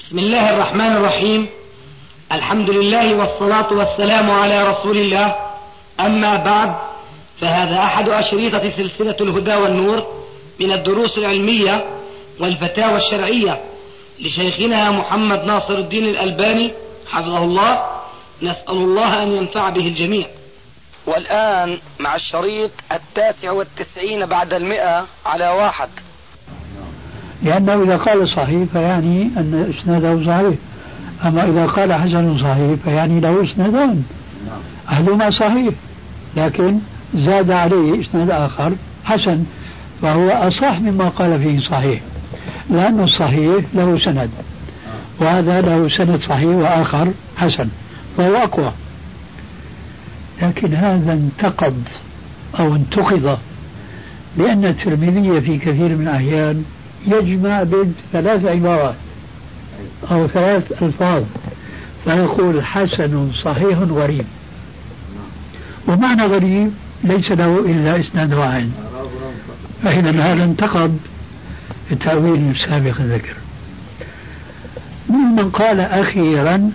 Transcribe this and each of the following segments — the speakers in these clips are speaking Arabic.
بسم الله الرحمن الرحيم. الحمد لله والصلاة والسلام على رسول الله. أما بعد، فهذا أحد أشريطة سلسلة الهدى والنور من الدروس العلمية والفتاوى الشرعية لشيخنا محمد ناصر الدين الألباني حفظه الله. نسأل الله أن ينفع به الجميع. والآن مع الشريط 99 بعد 100 على 1. لأنه إذا قال صحيح فيعني أن إسناده صحيح، أما إذا قال حسن صحيح فيعني له إسنادان، أحدهما صحيح لكن زاد عليه إسناد آخر حسن، فهو أصح مما قال فيه صحيح، لأن الصحيح له سند وهذا له سند صحيح وآخر حسن فهو أقوى. لكن هذا انتقد أو انتقد لأن الترمذي في كثير من الأحيان يجمع بين 3 عبارات أو 3 ألفاظ فيقول حسن صحيح غريب، ومعنى غريب ليس له إلا إسناد واحد، فإذا هذا انتقد التأويل السابق الذكر. من قال أخيرا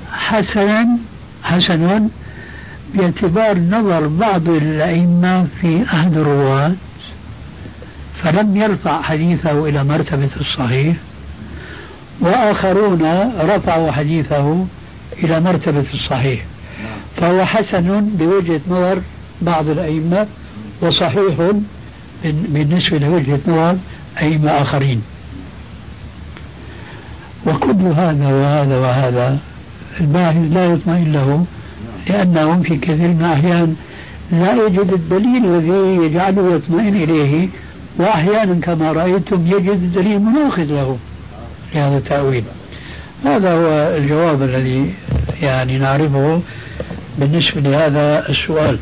حسن باعتبار نظر بعض الأئمة في أحد الرواة فلم يرفع حديثه إلى مرتبة الصحيح، وآخرون رفعوا حديثه إلى مرتبة الصحيح، فهو حسن بوجهة نظر بعض الأئمة وصحيح بالنسبة لوجهة نظر أئمة آخرين. وكل هذا وهذا الباحث لا يطمئن له، لأنهم في كثير من الأحيان لا يجد الدليل الذي يجعله يطمئن إليه، وأحيانا كما رأيتم يجد الدليل مناقض له لهذا التأويل. هذا هو الجواب الذي يعني نعرفه بالنسبة لهذا السؤال.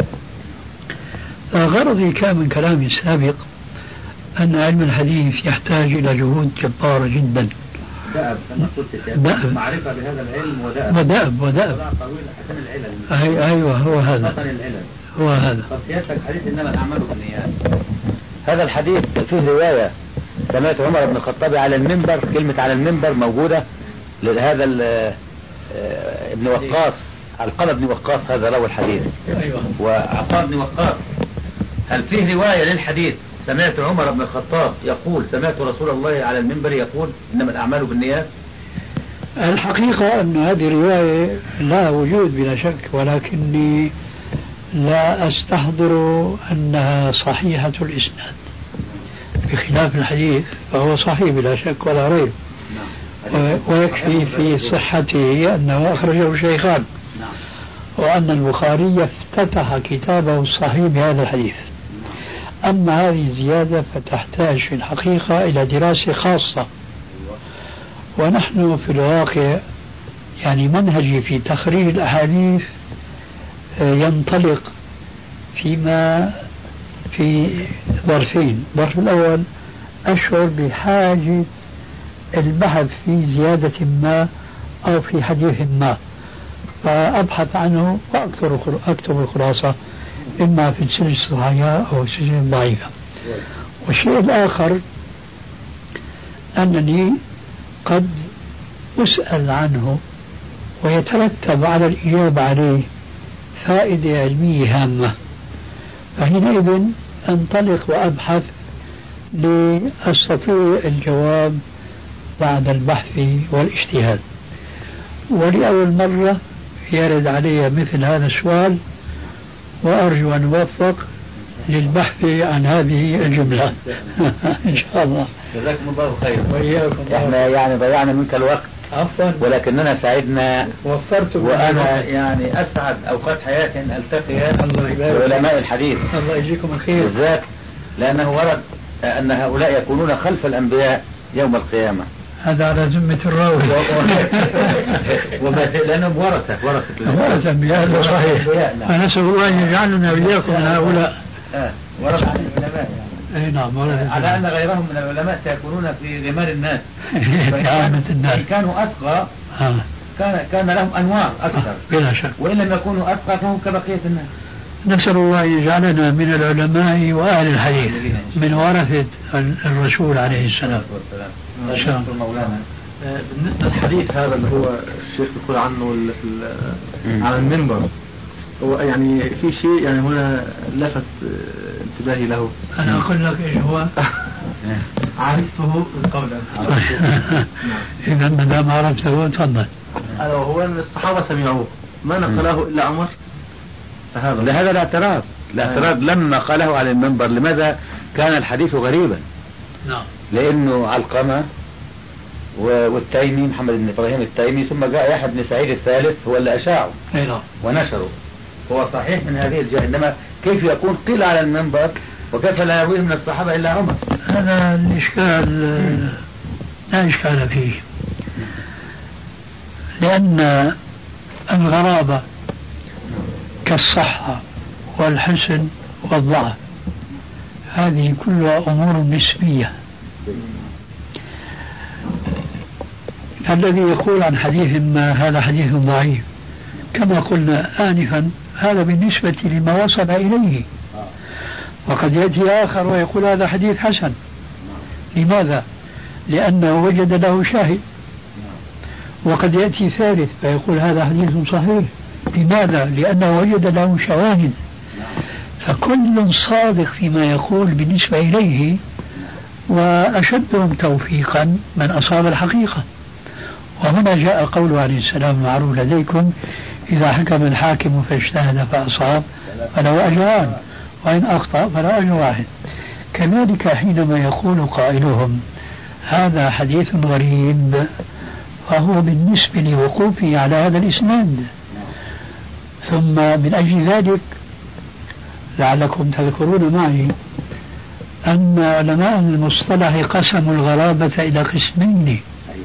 غرضي كان من كلامي السابق أن علم الحديث يحتاج إلى جهود جبارة جدا. دأب معرفة بهذا العلم ودأب أيوة هو هذا. طب سيادتك حديث إنما الأعمال بالنيات، هذا الحديث فيه رواية سمعت عمر بن الخطاب على المنبر، كلمة على المنبر موجودة لهذا ابن وقاص، علقمة بن وقاص هذا روى الحديث. أيوة. وعطاء بن وقاص، هل فيه رواية للحديث سمعت عمر بن الخطاب يقول سمعت رسول الله على المنبر يقول إنما الأعمال بالنيات؟ الحقيقة أن هذه رواية لا وجود بلا شك، ولكني لا أستحضر أنها صحيحة الإسناد، بخلاف الحديث فهو صحيح بلا شك ولا ريب، ويكفي في صحته أنه أخرجه الشيخان، وأن البخاري افتتح كتابه الصحيح بهذا الحديث. أما هذه الزيادة فتحتاج في الحقيقة إلى دراسة خاصة، ونحن في الواقع يعني منهجي في تخريج الأحاديث ينطلق فيما في ظرفين. الظرف الأول أشعر بحاجة البحث في زيادة ما أو في حديث ما، فأبحث عنه وأكتب الخلاصة إما في السلسلة الصحيحة أو السلسلة الضعيفة. والشيء الآخر أنني قد أسأل عنه ويترتب على الإجابة عليه فائدة علمية هامة، فحينئذ أنطلق وأبحث لأستطيع الجواب بعد البحث والاجتهاد. ولأول مرة يرد علي مثل هذا السؤال، وأرجو أن أوفق للبحث عن هذه الجملة إن شاء الله. جزاكم الله خير. وإياكم. احنا يعني ضيعنا منك الوقت عفوا، ولكننا سعدنا وفرت، وأنا يعني أسعد أوقات حياتي أن ألتقي بعلماء الحديث. الله يجزيكم الخير. بالذات لأنه ورد أن هؤلاء يكونون خلف الأنبياء يوم القيامة. هذا على ذمة الراوي لأنهم ورثة أنبياء. صحيح. فنسأل الله أن يجعلنا وإياكم من هؤلاء. ورثة عن العلماء يعني. نعم، على أن غيرهم من العلماء سيكونون في غمار الناس. عامة الناس. كانوا أتقى كان لهم أنوار أكثر بلا شك، وإن لم يكونوا أتقى فهم كبقية الناس. نسأل الله أن يجعلنا من العلماء وأهل الحديث من ورثة الرسول عليه السلام. إن شاء الله. بالنسبة للحديث هذا اللي هو الشيخ بيقول عنه على المنبر، هو يعني في شيء يعني هنا لفت انتباهي له. أنا أقول لك إيش هو. عرفته قبلا. إذا ما دام عرفته تفضل. هو أن الصحابة سمعوه ما نقله إلا عمر، فهذا لهذا الاعتراض لما قاله على المنبر. لماذا كان الحديث غريبا؟ نعم. لأنه علقمة والتيمي محمد بن إبراهيم التيمي، ثم جاء يحيى بن سعيد الثالث هو اللي أشاعه ونشره. هو صحيح من هذه الجهة، إنما كيف يكون قيل على المنبر وكيف لا يرويه من الصحابة إلا عمر؟ هذا الإشكال لا إشكال فيه، لأن الغرابة كالصحة والحسن والضعف هذه كلها أمور نسبية. الذي يقول عن حديث ما هذا حديث ضعيف كما قلنا آنفا هذا بالنسبة لما وصل إليه، وقد يأتي آخر ويقول هذا حديث حسن. لماذا؟ لأنه وجد له شاهد. وقد يأتي ثالث فيقول هذا حديث صحيح. لماذا؟ لأنه وجد له شواهد. فكل صادق فيما يقول بالنسبة إليه، وأشدهم توفيقا من أصاب الحقيقة. وهنا جاء قوله عليه السلام المعروف لديكم إذا حكم الحاكم فاجتهد فأصاب فله أجران وإن أخطأ فله أجر واحد. كذلك حينما يقول قائلهم هذا حديث غريب فهو بالنسبة لوقوفه على هذا الإسناد. ثم من أجل ذلك لعلكم تذكرون معي أن علماء المصطلح قسموا الغرابة إلى قسمين: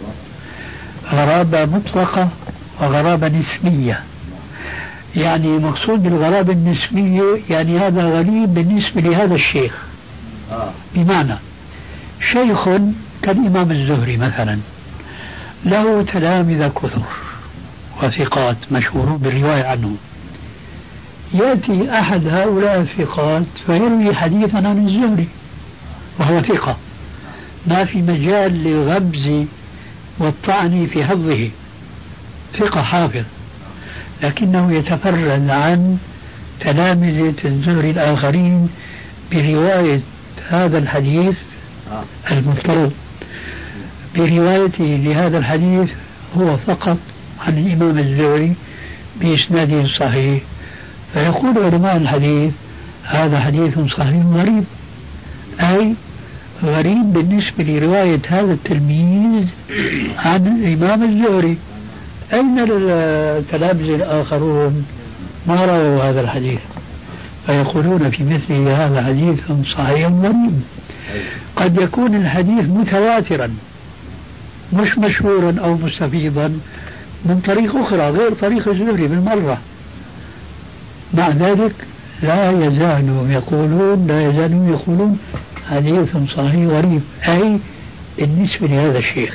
غرابة مطلقة وغرابة نسبية. يعني مقصود بالغرابة النسبية يعني هذا غريب بالنسبة لهذا الشيخ. بمعنى شيخ كالإمام الزهري مثلا له تلامذة كثر وثقات مشهورون بالرواية عنه، يأتي أحد هؤلاء الثقات فيروي حديثا عن الزهري وهو ثقة، ما في مجال للغبز والطعن في حظه، ثقة حافظ، لكنه يتفرد عن تلامذة الزهري الآخرين برواية هذا الحديث المفترض. بروايته لهذا الحديث هو فقط عن الإمام الزهري بإسناده صحيح، فيقول علماء الحديث هذا حديث صحيح غريب، أي غريب بالنسبة لرواية هذا التلميذ عن الإمام الزهري. أين التلامذة الآخرون ما رووا هذا الحديث؟ فيقولون في مثله هذا حديث صحيح غريب. قد يكون الحديث متواترا مش مشهورا أو مستفيضا من طريق أخرى غير طريق الزهري بالمرة، مع ذلك لا يزالوا يقولون حديث صحيح غريب، أي بالنسبة لهذا الشيخ.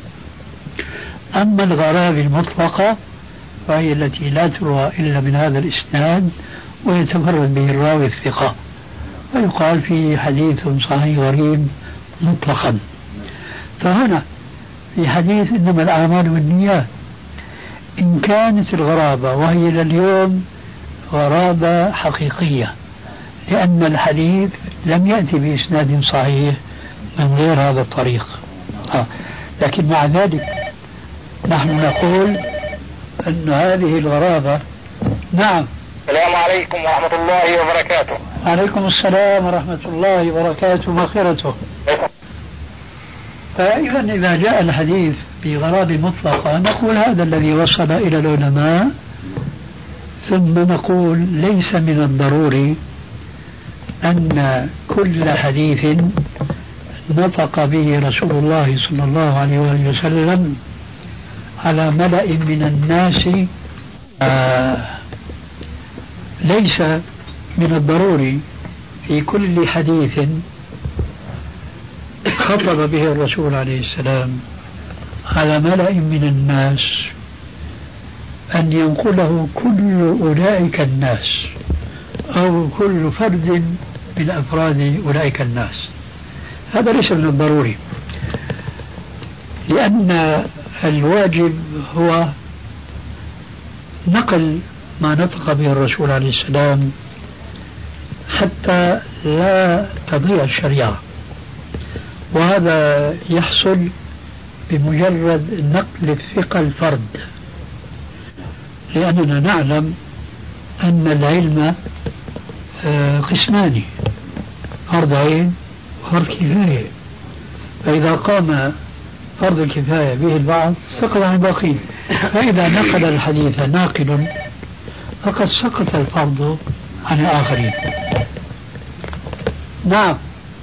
أما الغرابة المطلقة فهي التي لا تروى إلا من هذا الإسناد ويتفرد به الراوي الثقة، ويقال فيه حديث صحيح غريب مطلقا. فهنا في حديث إنما الأعمال بالنيات، إن كانت الغرابة وهي لليوم غرابة حقيقية لأن الحديث لم يأتي بإسناد صحيح من غير هذا الطريق، لكن مع ذلك نحن نقول أن هذه الغرابة. نعم. السلام عليكم ورحمة الله وبركاته. عليكم السلام ورحمة الله وبركاته ومغفرته. فإذا إذا جاء الحديث بغرابة مطلقة نقول هذا الذي وصل إلى العلماء، ثم نقول ليس من الضروري أن كل حديث نطق به رسول الله صلى الله عليه وآله وسلم على ملأ من الناس ليس من الضروري في كل حديث خطب به الرسول عليه السلام على ملأ من الناس أن ينقله كل أولئك الناس أو كل فرد من أفراد أولئك الناس. هذا ليس من الضروري. لأن الواجب هو نقل ما نطق به الرسول عليه السلام حتى لا تضيع الشريعة، وهذا يحصل بمجرد نقل الثقة الفرد، لأننا نعلم أن العلم قسمان: فرض عين وفرض كفاية. فإذا قام فرض الكفاية به البعض سقط عن الباقين، فإذا نقل الحديث ناقل فقد سقط الفرض عن الآخرين. نعم.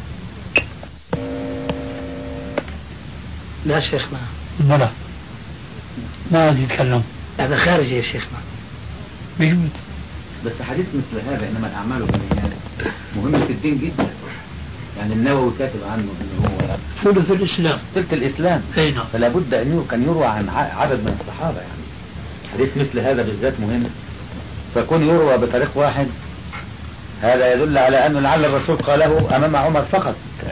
لا شيخنا. لا ما يتكلم، هذا خارجي يا شيخنا. بيمت. بس حديث مثل هذا إنما الأعمال بالنيات مهم في الدين جدا. يعني النووي كاتب عنه إنه هو ثلث الإسلام. ثلث الإسلام. أين؟ فلا بد أن كان يروى عن عدد من الصحابة. يعني حديث مثل هذا بالذات مهم، فكون يروى بطريق واحد هذا يدل على أنه لعل الرسول قاله أمام عمر فقط.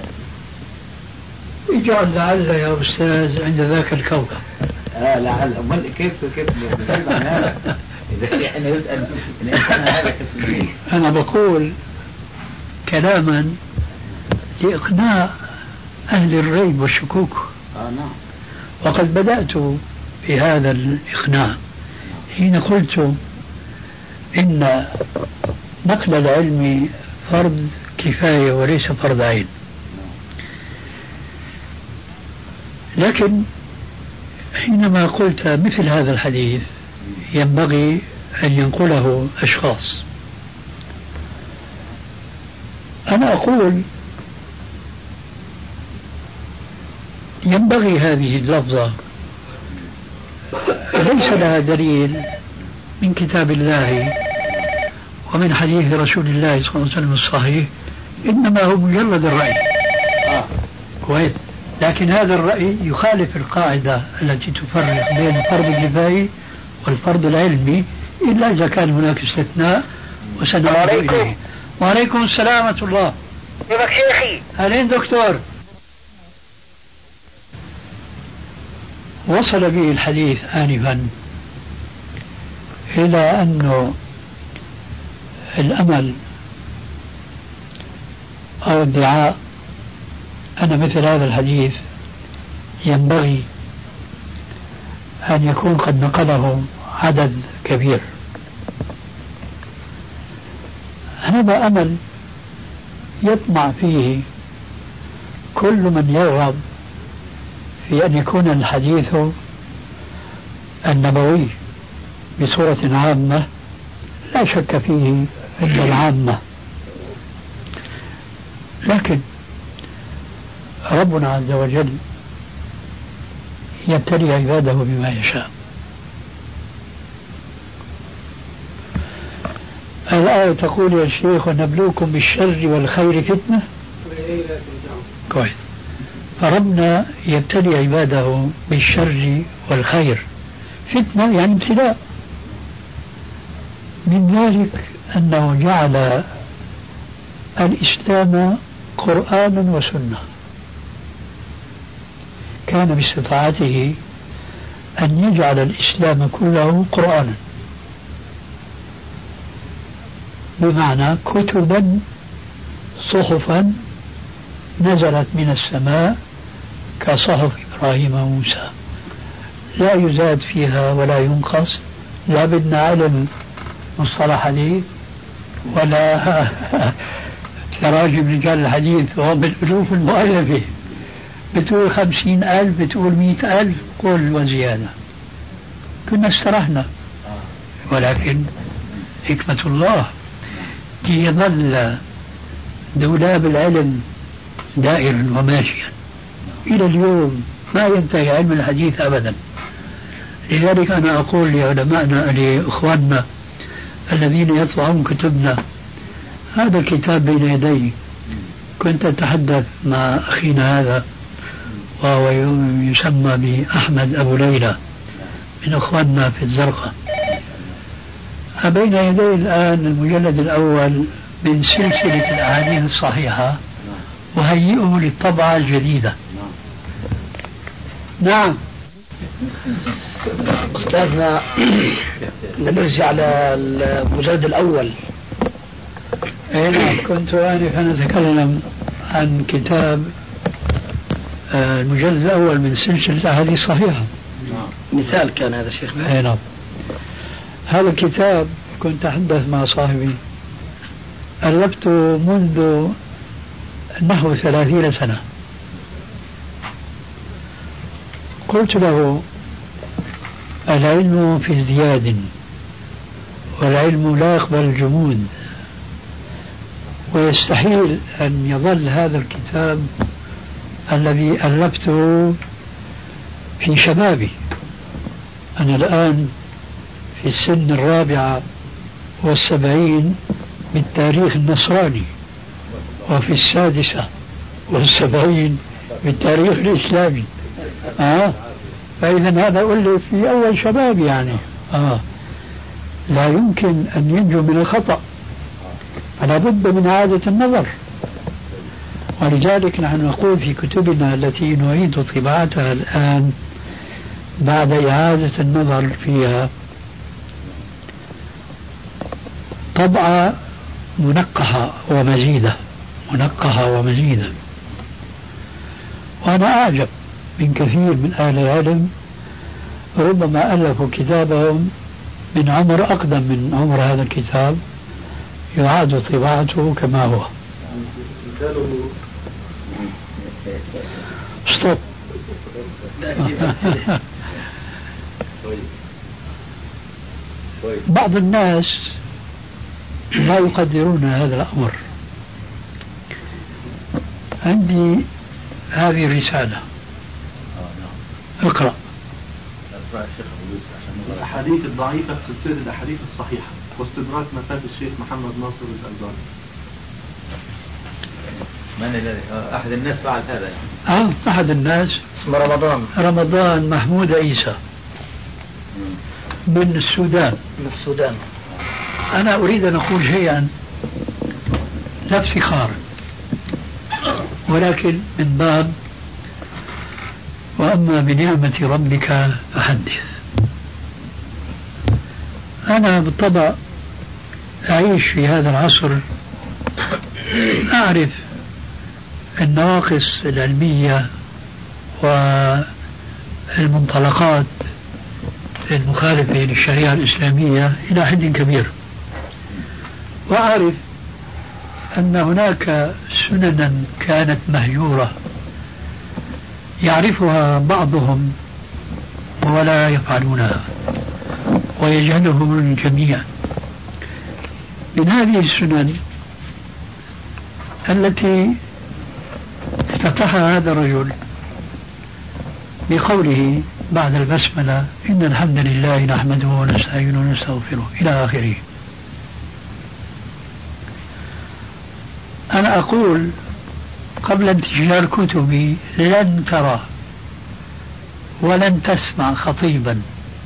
اجعل لعل يا أستاذ عند ذاك الكوكب. لعل. أمال كيف عن هذا؟ إذا احنا يسأل الإنسان هذا كيف؟ أنا بقول كلاما لإقناع أهل الريب والشكوك. نعم. وقد بدأت بهذا الإقناع حين قلت إن نقل العلم فرض كفاية وليس فرض عين. لكن حينما قلت مثل هذا الحديث ينبغي أن ينقله أشخاص، أنا أقول ينبغي هذه اللفظة ليس لها دليل من كتاب الله ومن حديث رسول الله صلى الله عليه وسلم الصحيح، إنما هو مجرد الرأي. كويس. لكن هذا الرأي يخالف القاعدة التي تفرق بين الفرض الكفائي والفرض العلمي، إلا إذا كان هناك استثناء وسنعود إليه. وعليكم السلام ورحمة الله. كيفك شيخي؟ أهلين دكتور. وصل به الحديث آنفا إلى أنه الأمل أو ادعاء أن مثل هذا الحديث ينبغي أن يكون قد نقله عدد كبير. هذا أمل يطمع فيه كل من يرغب في أن يكون الحديث النبوي بصورة عامة لا شك فيه عند العامة، لكن ربنا عز وجل يبتلي عباده بما يشاء. الآية تقول يا شيخ ونبلوكم بالشر والخير فتنة. كويس. فربنا يبتلي عباده بالشر والخير فتنة، يعني ابتلاء. من ذلك أنه جعل الإسلام قرآنا وسنة، كان باستطاعته أن يجعل الإسلام كله قرآنا، بمعنى كتبا صحفا نزلت من السماء كصحف إبراهيم وموسى، لا يزاد فيها ولا ينقص، لا بدنا علم مصطلح حديث ولا تراجم رجال الحديث وهم بالألوف المؤلفة، بتقول 50,000 بتقول 100,000 قول وزيادة، كنا استرحنا. ولكن حكمة الله ليظل دولاب العلم دائرا وماشيا إلى اليوم، ما ينتهي علم الحديث أبدا. لذلك أنا أقول لعلمائنا لإخواننا الذين يطبعون كتبنا، هذا الكتاب بين يدي، كنت أتحدث مع أخينا هذا وهو يسمى بأحمد أبو ليلى من أخواننا في الزرقاء، بين يدي الآن المجلد الأول من سلسلة الأحاديث الصحيحة، وهيئه للطبعة الجديدة. نعم. أستاذنا نرجع على المجلد الأول. نعم، كنت آنفا أتكلم عن كتاب المجلد الأول من سلسلة أحاديث صحيحة. مثال كان هذا شيخنا. نعم. هذا الكتاب كنت أتحدث مع صاحبي، ألفته منذ نحو 30 سنة. قلت له: العلم في ازدياد، والعلم لا يقبل الجمود، ويستحيل أن يظل هذا الكتاب الذي ألفته في شبابي. أنا الآن في السن 74 بالتاريخ النصراني، وفي 76 بالتاريخ الإسلامي. فإذا هذا أقول لي في أول شباب يعني. لا يمكن أن ينجو من الخطأ، فلا بد من إعادة النظر. ولذلك نحن نقول في كتبنا التي نعيد طباعتها الآن بعد إعادة النظر فيها طبعة منقحة ومزيدة، منقحة ومزيدة. وأنا أعجب من كثير من أهل العلم ربما ألفوا كتابهم من عمر أقدم من عمر هذا الكتاب، يعاد طباعته كما هو. ستوب. بعض الناس لا يقدرون هذا الأمر. عندي هذه الرسالة، اقرأ. الأحاديث الضعيفة في سلسلة الأحاديث الصحيحة، واستدراك مفاد الشيخ محمد ناصر الألباني. من الذي أحد الناس فعل هذا يعني؟ أحد الناس اسمه رمضان محمود عيسى من السودان. أنا أريد أن أقول شيئا لا افتخار، ولكن من باب وأما بنعمة ربك فحدث. أنا بالطبع أعيش في هذا العصر، أعرف النواقص العلمية والمنطلقات المخالفة للشريعة الإسلامية إلى حد كبير، وأعرف أن هناك سننا كانت مهجورة يعرفها بعضهم ولا يفعلونها ويجهلهم الجميع. من هذه السنن التي افتتحها هذا الرجل بقوله بعد البسملة: إن الحمد لله نحمده ونستعينه ونستغفره إلى آخره. أنا أقول قبل انتشار كتبي: لن ترى ولن تسمع خطيبا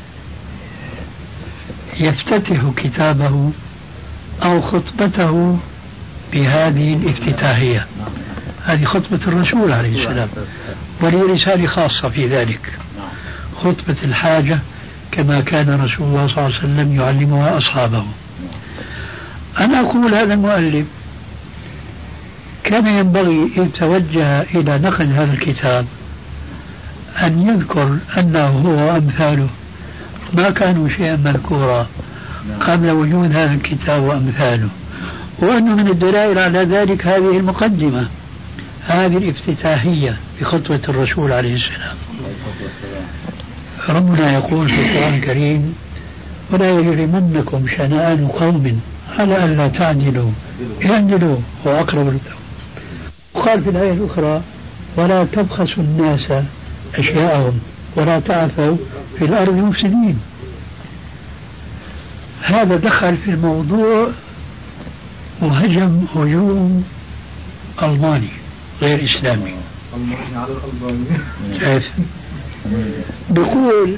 يفتتح كتابه أو خطبته بهذه الافتتاحية. هذه خطبة الرسول عليه السلام، ولي رسالة خاصة في ذلك، خطبة الحاجة كما كان رسول الله صلى الله عليه وسلم يعلمها أصحابه. أنا أقول هذا المؤلف كان ينبغي إذ توجه إلى نقل هذا الكتاب أن يذكر أنه هو وأمثاله ما كانوا شيئا مذكورا قبل وجود هذا الكتاب وأمثاله، وأنه من الدلائل على ذلك هذه المقدمة، هذه الافتتاحية بخطوة الرسول عليه السلام. ربنا يقول في القرآن الكريم: ولا يجرمنكم شنآن قوم على ألا تعدلوا اعدلوا هو أقرب للتقوى. وقال في الآية الأخرى: ولا تبخسوا الناس أشياءهم ولا تعثوا في الأرض مفسدين. هذا دخل في الموضوع وهجم هجوم ألماني غير إسلامي. بيقول: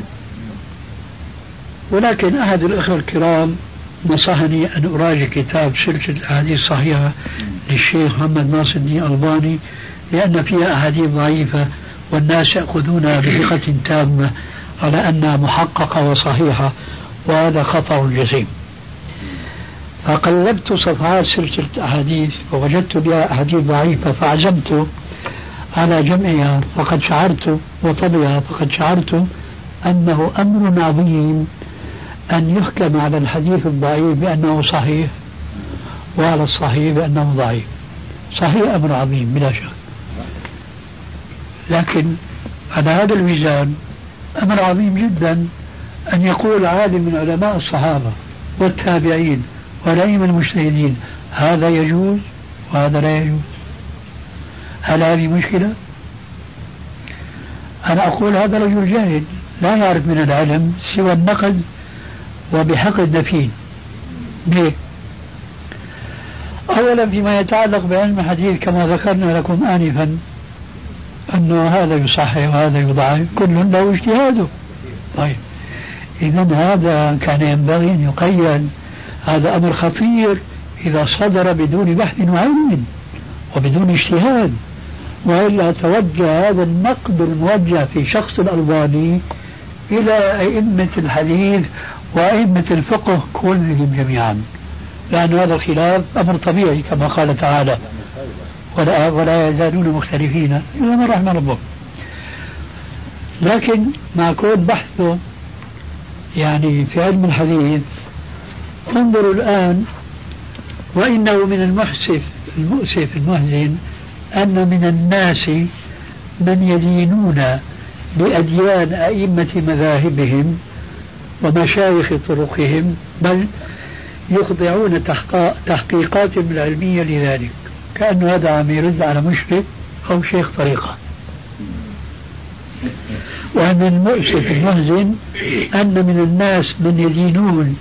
ولكن أحد الأخوة الكرام نصحني أن أراجع كتاب سلسلة الأحاديث الصحيحة للشيخ محمد ناصر الدين الألباني لأن فيها أحاديث ضعيفة والناس يأخذونها بثقة تامة على أنها محققة وصحيحة، وهذا خطأ جسيم. فقلبت صفحات سلسلة أحاديث ووجدت بها أحاديث ضعيفة، فعزمت على جمعها، فقد شعرت وطبعها فقد شعرت أنه أمر عظيم أن يحكم على الحديث الضعيف بأنه صحيح وعلى الصحيح بأنه ضعيف. صحيح أمر عظيم بلا شك، لكن على هذا الميزان أمر عظيم جدا أن يقول عالم من علماء الصحابة والتابعين والأئمة المجتهدين هذا يجوز وهذا لا يجوز. هل هذه مشكلة؟ أنا أقول هذا رجل جاهل لا يعرف من العلم سوى النقد وبحق الدفين. ليه؟ أولا فيما يتعلق بعلم الحديث كما ذكرنا لكم آنفا أنه هذا يصحح وهذا يضعف، كل له اجتهاده. طيب إذا هذا كان ينبغي أن يقيد. هذا أمر خطير إذا صدر بدون بحث وعلم وبدون اجتهاد، وإلا توجه هذا النقد الموجه في شخص الألباني إلى أئمة الحديث وأئمة الفقه كلهم جميعا، لأن هذا الخلاف أمر طبيعي كما قال تعالى ولا يزالون مختلفين إلا من رحم ربهم. لكن مع كل بحثه يعني في علم الحديث، انظروا الآن، وإنه من المؤسف المحزن أن من الناس من يدينون بأديان أئمة مذاهبهم ومشايخ طرقهم، بل يخضعون تحقيقاتهم العلمية لذلك، كأن هذا عم يرد على مشرك أو شيخ طريقة. وأن المؤسف المحزن أن من الناس من يدينون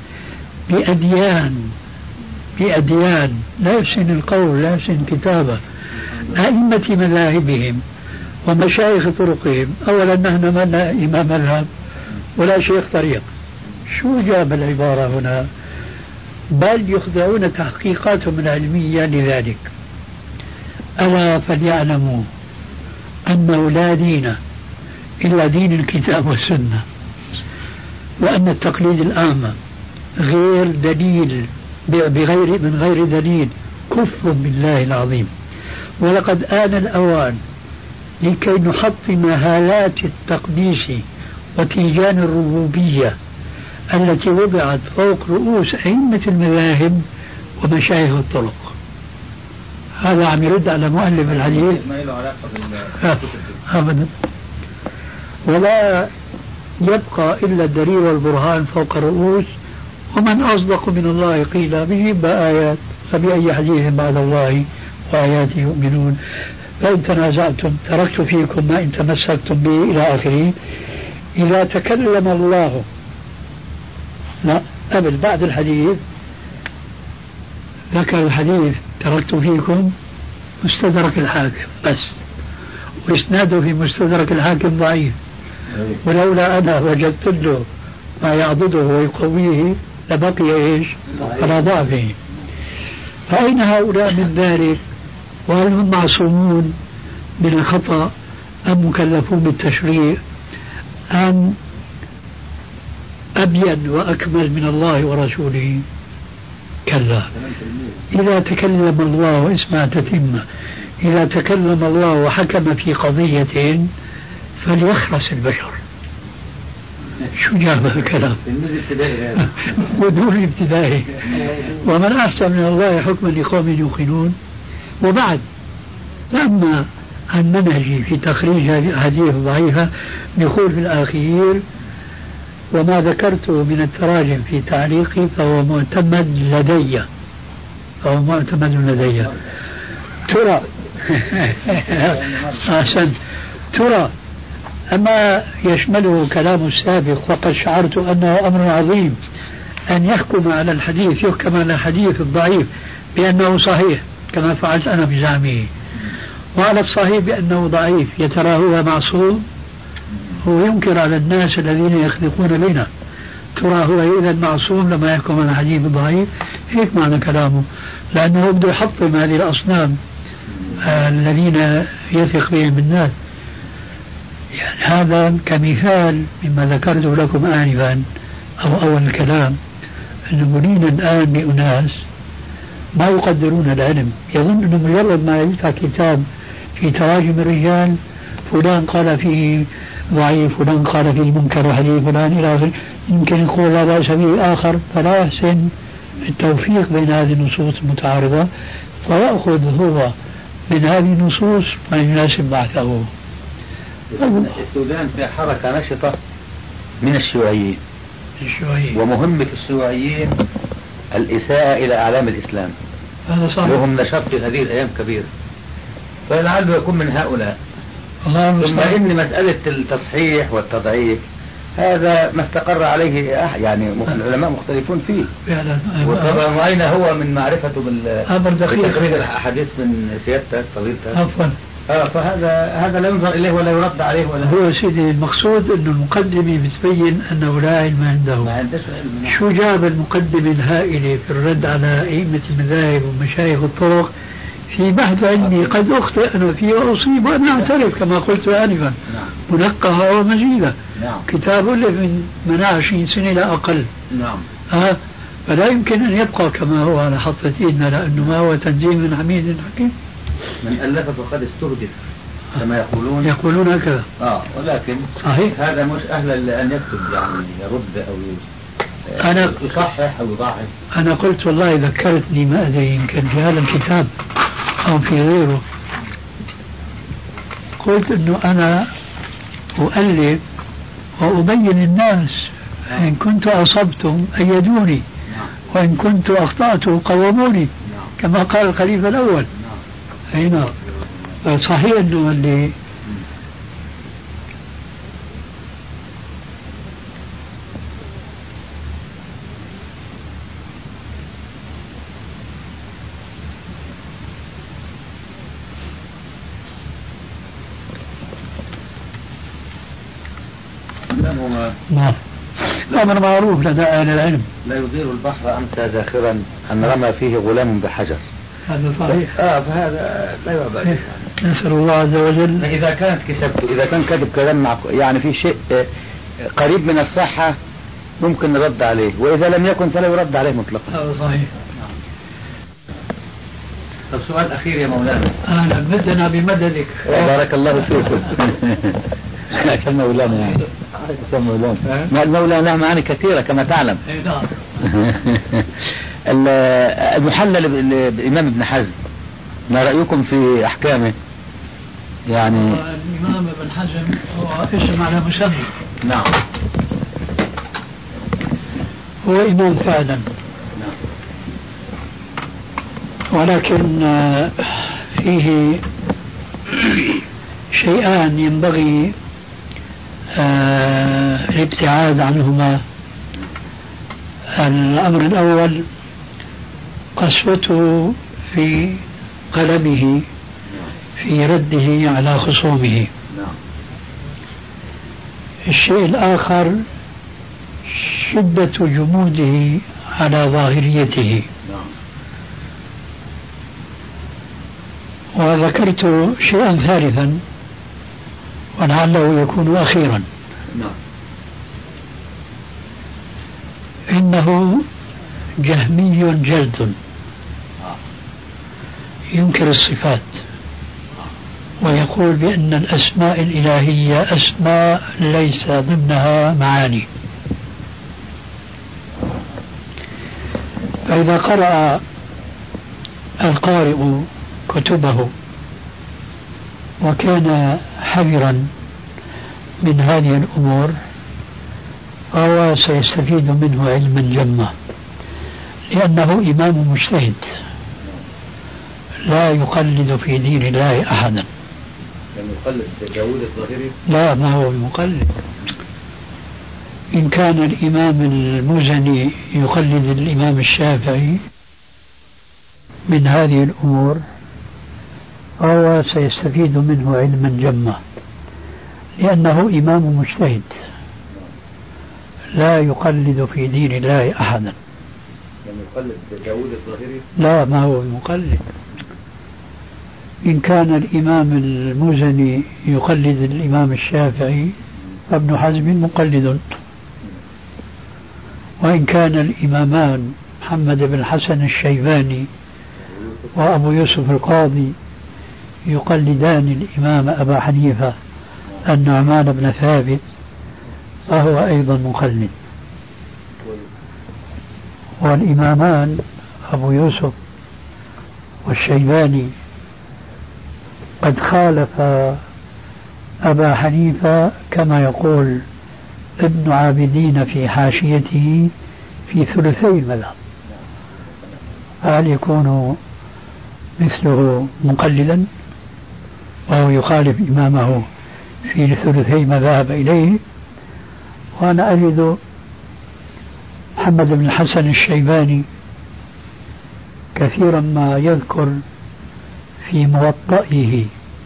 بأديان لا يحسن القول لا يحسن الكتابة أئمة مذاهبهم ومشايخ طرقهم. أولا نحن ما لنا إمام مذهب ولا شيخ طريق، شو جاب العبارة هنا؟ بل يخضعون تحقيقاتهم العلمية لذلك. ألا فليعلموا أنه لا دين إلا دين الكتاب والسنة، وأن التقليد الأعمى غير دليل من غير دليل كفر بالله العظيم. ولقد آن الأوان لكي نحطم هالات التقديس وتيجان الربوبية التي وضعت فوق رؤوس أئمة المذاهب ومشايخ الطرق. هذا عم يرد على مؤلف الحديث أبدا، ولا يبقى إلا الدليل والبرهان فوق الرؤوس. ومن أصدق من الله قيل به بآيات، فبأي حديث بعد الله وآياته يؤمنون. فإن تنازعتم تركت فيكم ما إن تمسكتم به إلى آخره. إذا تكلم الله لا قبل بعد الحديث ذكر الحديث تركت فيكم مستدرك الحاكم بس، وإسناده في مستدرك الحاكم ضعيف، ولولا أنا وجدت له ما يعضده ويقويه لبقي إيش على ضعفه. فأين هؤلاء من ذلك؟ وهل هم معصومون من الخطأ أم مكلفون بالتشريع أم أبين وأكمل من الله ورسوله؟ كلا. إذا تكلم الله واسمع تتمة، إذا تكلم الله وحكم في قضية فليخرس البشر. شو جاب هذا الكلام؟ ودون ابتدائي. ومن أحسن من الله حكما لقوم يوقنون. وبعد أما عن منهجي في تخريج هذه الأحاديث الضعيفة نقول في الأخير وما ذكرته من التراجم في تعليقي فهو معتمد لدي. ترى أحسن. ترى أما يشمله كلام السابق وقد شعرت أنه أمر عظيم أن يحكم على الحديث، يحكم على الحديث الضعيف بأنه صحيح كما فعلت أنا بزعمه، وعلى الصحيح بأنه ضعيف. يترى هو معصوم؟ هو ينكر على الناس الذين يخلقون بنا. ترى هو إذا معصوم لما يحكم على الحديث الضعيف؟ هيك معنى كلامه، لأنه بده يحطم هذه الأصنام الذين يثق بهم الناس. يعني هذا كمثال مما ذكرته لكم آنفا أو أول الكلام، أن نريد الآن لأناس ما يقدرون العلم، يظن أنه مجرد ما يفتح كتاب في تراجم الرجال فلان قال فيه ضعيف، فلان قال فيه منكر وحديث، فلان إلى آخره، يمكن يقول لا بأس به آخر، فلا يحسن التوفيق بين هذه النصوص المتعارضة، فيأخذ هو من هذه النصوص ما يناسب بعثه. السودان في حركة نشطة من الشيوعيين، ومهمة الشيوعيين الإساءة إلى أعلام الإسلام، هذا صحيح، لهم نشاط في هذه الأيام كبير، فلعله يكون من هؤلاء. ثم إن مسألة التصحيح والتضعيف هذا ما استقر عليه يعني العلماء مختلفون فيه، وطبعا أين هو من معرفته بتقريب الأحاديث من سيادتك فضيلتك. عفوا. فهذا لا ينظر إليه ولا يرد عليه ولا هو سيدي المقصود أنه المقدمة بتبين أنه لا علم عنده. ما عندش علم. شو جاب المقدمة الهائلة في الرد على أئمة المذاهب ومشايخ الطرق في بحث علمي قد أخطئ أنا فيه وأصيب وأنا أعترف كما قلت آنفا، منقها ومزيدة. كتاب ألف من 20 سنة لا أقل. فلا يمكن أن يبقى كما هو على حظة إيدنا، لأنه ما هو تنزيل من حميد حكيم. من ألف فقد استهدف كما يقولون هكذا. ولكن صحيح هذا مش أهل لأن يكتب، يعني يرد أو يصحح أو يضاعف. أنا قلت والله ذكرتني ما أدري يمكن في هذا الكتاب أو في غيره، قلت أنه أنا أؤلف وأبين الناس، إن كنت أصبتم أيدوني، وإن كنت أخطأت قوموني، كما قال الخليفة الأول. نعم. صحيح أنه اللي نعم الأمر معروف لدى أهل العلم. لا يدير البحر أمسى زاخرا أن رمى فيه غلام بحجر. هذا صحيح. فهذا لا يعبأ. نسأل الله عز وجل. إذا كانت كتابته، إذا كان كتب كلام يعني في شيء قريب من الصحة ممكن نرد عليه، وإذا لم يكن فلا يرد عليه مطلقا. هذا صحيح. طب سؤال أخير يا مولانا. أهلا بدنا بمددك. بارك الله فيكم. كم مولانا يعني. كم مولانا. المولانا معاني كثيرة كما تعلم. المحلل بالإمام ابن حزم، ما رأيكم في أحكامه؟ يعني الإمام ابن حزم هو اسم على مسمى. نعم. هو إمام فعلا. ولكن فيه شيئان ينبغي الابتعاد عنهما. الأمر الأول قسوته في قلمه في رده على خصومه. الشيء الآخر شدة جموده على ظاهريته. وذكرت شيئا ثالثا ولعله يكون أخيرا، إنه جهمي جلد ينكر الصفات ويقول بأن الأسماء الإلهية أسماء ليس ضمنها معاني. فإذا قرأ القارئ كتبه وكان حذرا من هذه الأمور فهو سيستفيد منه علما جما، لأنه إمام مجتهد لا يقلد في دين الله أحدا. يقلد داود الظاهري؟ لا، ما هو المقلد. إن كان الإمام المزني يقلد الإمام الشافعي من هذه الأمور فهو سيستفيد منه علما جما، لأنه إمام مجتهد لا يقلد في دين الله أحدا. يقلد داود الظاهري؟ لا، ما هو المقلد. إن كان الإمام المزني يقلد الإمام الشافعي فابن حزم مقلد، وإن كان الإمامان محمد بن الحسن الشيباني وأبو يوسف القاضي يقلدان الإمام أبا حنيفة النعمان بن ثابت فهو أيضا مقلد. والإمامان أبو يوسف والشيباني قد خالف أبا حنيفة كما يقول ابن عابدين في حاشيته في ثلثي المذهب، هل يكون مثله مقلدا وهو يخالف إمامه في ثلثي ما ذهب إليه؟ وأنا أجد محمد بن الحسن الشيباني كثيرا ما يذكر في موطئه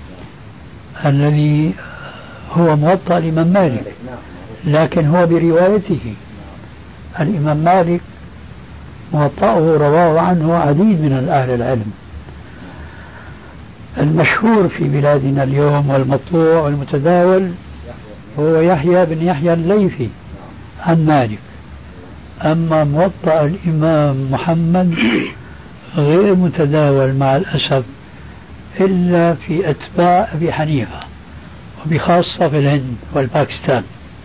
الذي هو موطأ الإمام مالك، لكن هو بروايته. الإمام مالك موطأه رواه عنه عديد من أهل العلم. المشهور في بلادنا اليوم والمطبوع والمتداول هو يحيى بن يحيى الليثي عن مالك، أما موطأ الإمام محمد غير متداول مع الأسف إلا في أتباع أبي حنيفة، وبخاصة في الهند والباكستان،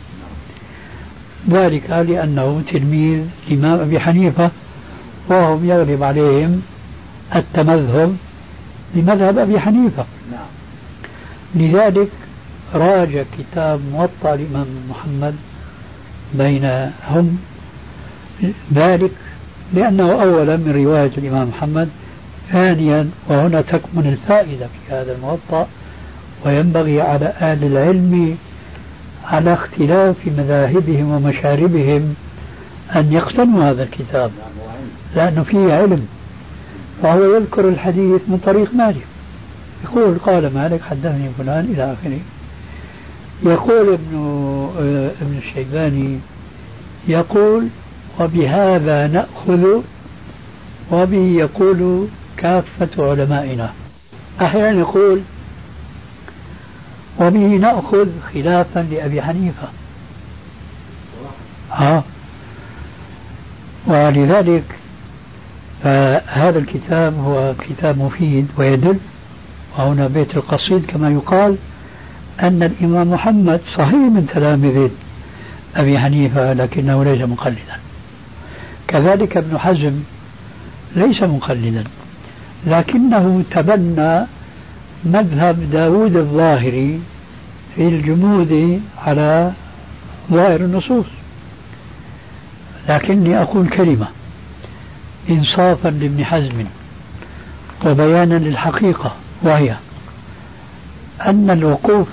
ذلك لأنه تلميذ الإمام أبي حنيفة وهم يغلب عليهم التمذهب لمذهب أبي حنيفة. لذلك راجع كتاب موطأ الإمام محمد بينهم، ذلك لأنه أولا من رواية الإمام محمد، ثانيا وهنا تكمن الفائدة في هذا الموطأ، وينبغي على أهل العلم على اختلاف مذاهبهم ومشاربهم أن يقتنوا هذا الكتاب لأنه فيه علم. فهو يذكر الحديث من طريق مالك، يقول قال مالك حدثني فلان إلى آخره. يقول ابن الشيباني يقول وبهذا نأخذ وبه يقول كافة علمائنا. أحيانا يقول وبه نأخذ خلافا لأبي حنيفة. ولذلك فهذا الكتاب هو كتاب مفيد ويدل، وهنا بيت القصيد كما يقال أن الإمام محمد صحيح من تلامذة أبي حنيفة لكنه ليس مقلدا، كذلك ابن حزم ليس مقلدا لكنه تبنى مذهب داود الظاهري في الجمود على ظاهر النصوص. لكني أقول كلمة إنصافا لابن حزم وبيانا للحقيقة، وهي أن الوقوف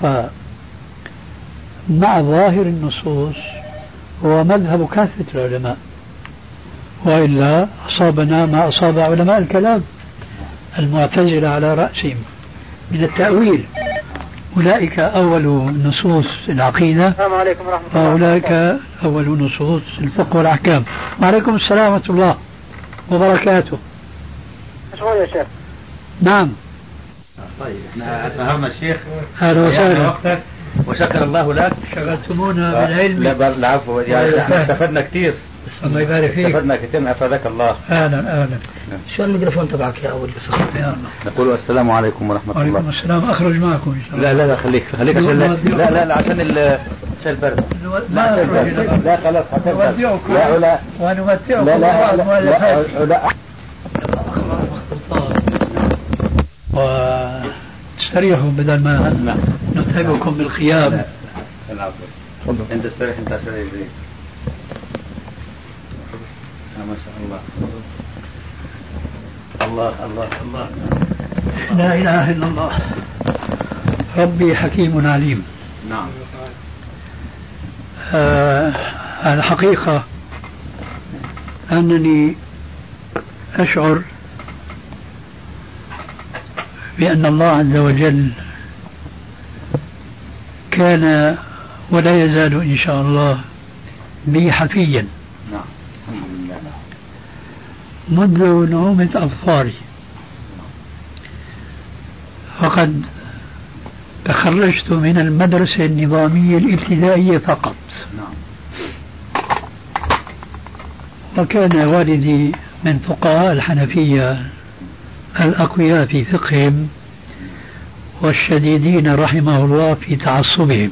مع ظاهر النصوص هو مذهب كافة العلماء، وإلا أصابنا ما أصاب علماء الكلام المعتزلة على رأسهم من التأويل. أولئك أول نصوص العقيدة وأولئك أول نصوص الفقه والأحكام. وعليكم السلام ورحمة الله وبركاته. مشغول يا شيخ. نعم. طيب احنا فهمنا الشيخ. أهلا وسهلا. وشكر الله لك. شغلتمونا بالعلم. لا العفو، يعني احنا استفدنا كثير. الله يبارك فيك. استفدنا كثير، أفادك الله. أهلا. شو الميكروفون تبعك يا أول نقول السلام عليكم ورحمة الله. وعليكم السلام. أخرج معكم إن شاء الله. لا خليك عشان لا عشان البرد. لا خلاص نودعكم لا ونمتعكم لا وتستريحوا بدل ما نتعبكم بالخيام. تفضل. انت استريح، انت استريح. ما شاء الله. الله لا إله إلا الله. ربي حكيم عليم. نعم. الحقيقة أنني أشعر بأن الله عز وجل كان ولا يزال إن شاء الله بي حفيا. نعم. الحمد لله. منذ نعومة أظفاري فقد تخرجت من المدرسة النظامية الابتدائية فقط. وكان والدي من فقهاء الحنفية الأقوياء في فقههم والشديدين رحمه الله في تعصبهم.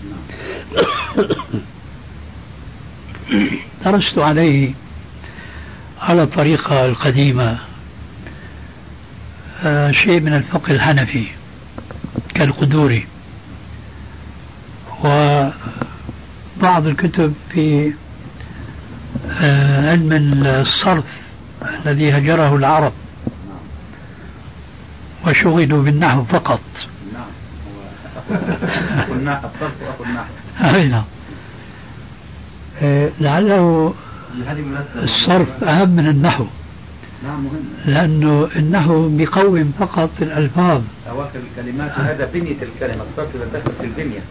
درست عليه على الطريقة القديمة شيء من الفقه الحنفي كالقدوري، وبعض الكتب في علم الصرف الذي هجره العرب وشغلوا بالنحو فقط. نعم. لعله الصرف أهم من النحو، لأنه النحو بيقوم فقط الألفاظ أواخر الكلمات، هذا بنية الكلمة، الصرف يدخل في البنية.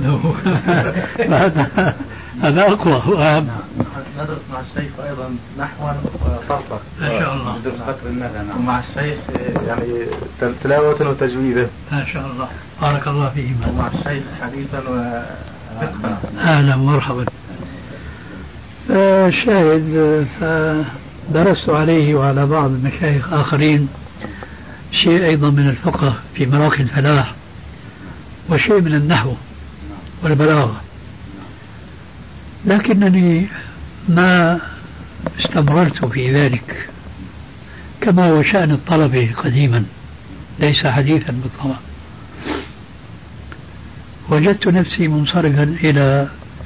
هذا أقوى وأهم. ندرس مع الشيخ أيضا نحوا وصرفا ما شاء الله، ومع الشيخ يعني تلاوة وتجويدا ما شاء الله، بارك الله فيهما. ومع الشيخ حديثا وفقها. أهلا ومرحبا. شاهد، فدرست عليه وعلى بعض المشايخ آخرين شيء أيضا من الفقه في مراقي الفلاح، وشيء من النحو والبلاغة، لكنني ما استمررت في ذلك كما هو شأن الطلبة قديما، ليس حديثا بالطبع. وجدت نفسي منصرفا إلى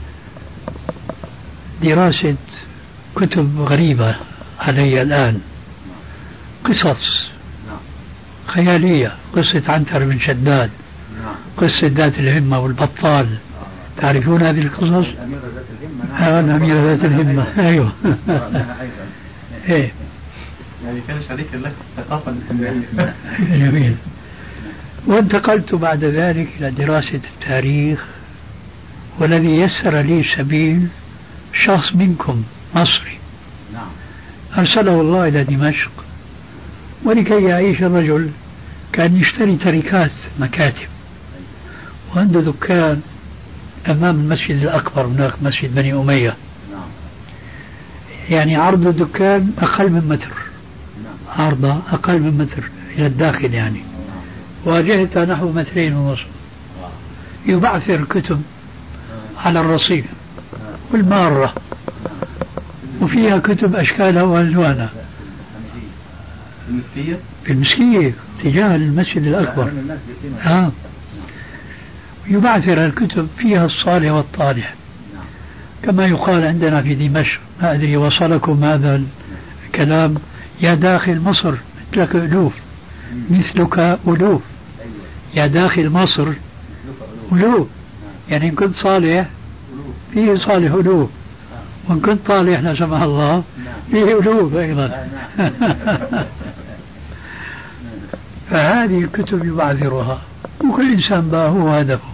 دراسة كتب غريبة علي الآن، قصص خيالية، قصة عنتر بن شداد، قصة ذات الهمة والبطال، تعرفون هذه القصص؟ الأميرة ذات الهمة. أيوه. إيه. يعني كان شريك لك الثقافة الإسلامية. جميل. وانتقلت بعد ذلك إلى دراسة التاريخ، والذي يسر لي سبيل شخص منكم مصري أرسله الله إلى دمشق، ولكي يعيش الرجل كان يشتري تركات مكاتب، وعنده دكان أمام المسجد الأكبر هناك، مسجد بني أمية، يعني عرض الدكان أقل من متر، عرضه أقل من متر إلى الداخل يعني، واجهته نحو 2.5 متر. يبعثر كتب على الرصيف والمارة، وفيها كتب أشكالها وألوانها في المسكية تجاه المسجد الأكبر. يبعثر الكتب فيها الصالح والطالح، كما يقال عندنا في دمشق، ما أدري وصلكم هذا الكلام، يا داخل مصر مثلك ألوف، مثلك ألوف، يا داخل مصر ألوف، يعني إن كنت صالح فيه صالح ألوف، وإن كنت طالح لا سمح الله فيه ألوف أيضا. فهذه الكتب يبعثرها، وكل إنسان بقى هو هدفه.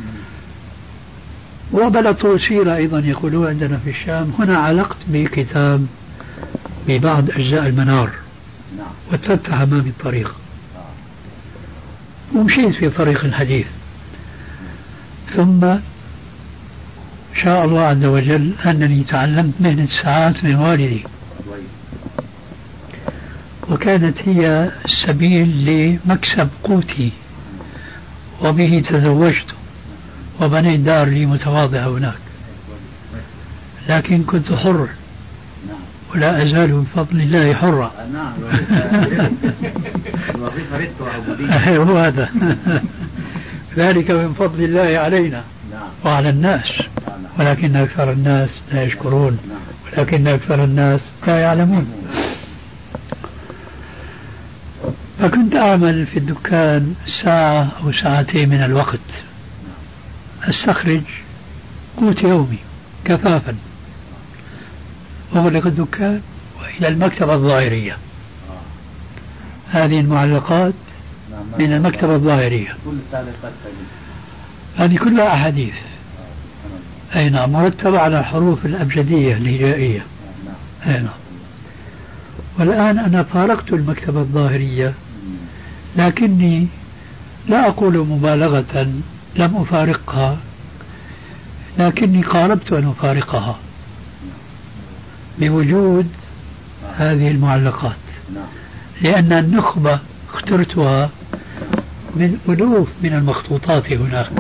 وبلغت سيرة أيضا يقولون عندنا في الشام. هنا علقت بكتاب ببعض أجزاء المنار، واتفتح أمامي الطريق، ومشيت في طريق الحديث. ثم شاء الله عز وجل أنني تعلمت مهنة الساعات من والدي، وكانت هي السبيل لمكسب قوتي، وبه تزوجت وبنيت دار لي متواضعة هناك، لكن كنت حر ولا أزال بفضل الله حرا. هو هذا. ذلك من فضل الله علينا وعلى الناس، ولكن أكثر الناس لا يشكرون، ولكن أكثر الناس لا يعلمون. فكنت أعمل في الدكان ساعة أو ساعتين من الوقت، أستخرج قوت يومي كفافا، وأغلق الدكان وإلى المكتبة الظاهرية. هذه المعلقات من المكتبة الظاهرية، هذه كلها أحاديث، أي نعم، مرتبة على الحروف الأبجدية الهجائية. أي نعم. والآن أنا فارقت المكتبة الظاهرية، لكني لا أقول مبالغة لم أفارقها، لكني قاربت أن أفارقها بوجود هذه المعلقات، لأن النخبة اخترتها من ألوف من المخطوطات هناك.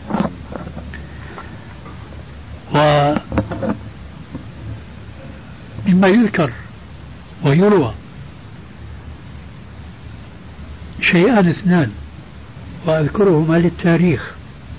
ومما يذكر ويروى شيئان اثنان وأذكرهما للتاريخ.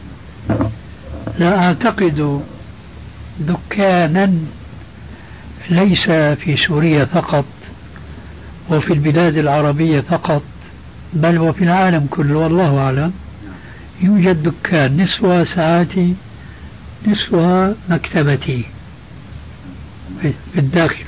لا أعتقد دكانا ليس في سوريا فقط وفي البلاد العربية فقط، بل وفي العالم كله والله أعلم، يوجد دكان نصفها ساعاتي نصفها مكتبتي في الداخل.